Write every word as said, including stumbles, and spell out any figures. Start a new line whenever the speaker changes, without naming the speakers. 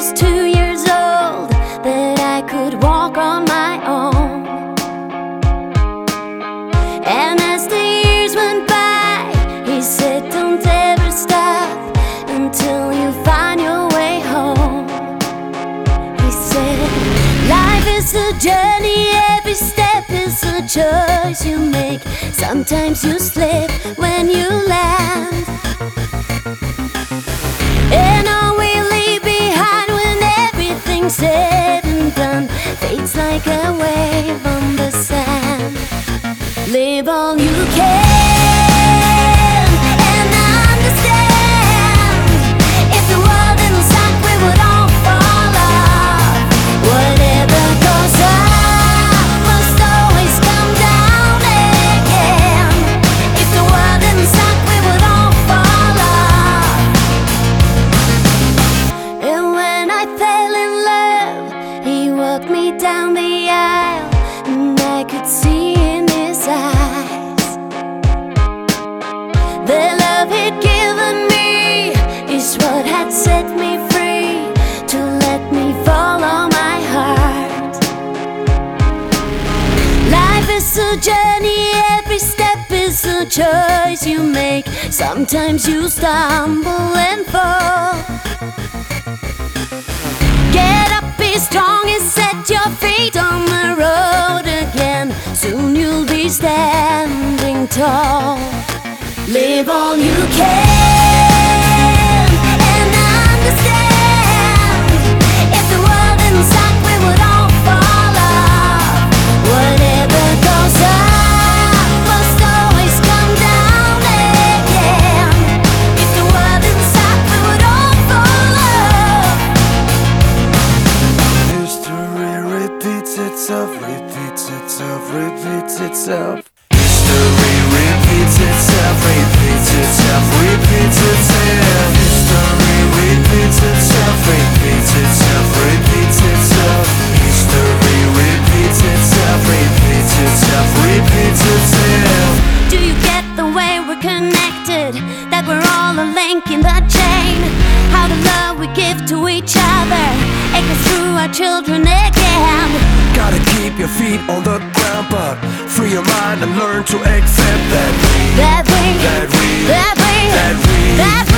was two years old that I could walk on my own. And as the years went by, he said, don't ever stop until you find your way home. He said, life is a journey, every step is a choice you make. Sometimes you slip when you land, and all we leave behind when everything's said and done fades like a wave on the sand. Live all you can and understand. If the world didn't suck, we would all fall off. Whatever goes up must always come down again. If the world didn't suck, we would all fall off. And when I fell in love, he walked me down the aisle, and I could see in his eyes the love he'd given me is what had set me free, to let me follow my heart. Life is a journey, every step is a choice you make. Sometimes you stumble and fall. Get up, be strong, and set your feet on the road again. Soon you'll be standing tall. Live all you can and understand. If the world didn't suck, we would all fall off. Whatever goes up must always come down again. If the world didn't suck, we would all fall off.
History repeats itself, repeats itself, repeats itself. History repeats itself, repeats itself, repeats itself. History repeats itself, repeats itself, repeats itself. History repeats itself, repeats itself, repeats itself.
Do you get the way we're connected? That we're all a link in the chain? How the love we give to each other echoes through our children again.
Gotta keep your feet on the ground, but free your mind and learn to accept that we,
That we,
that we,
that we,
that we,
that we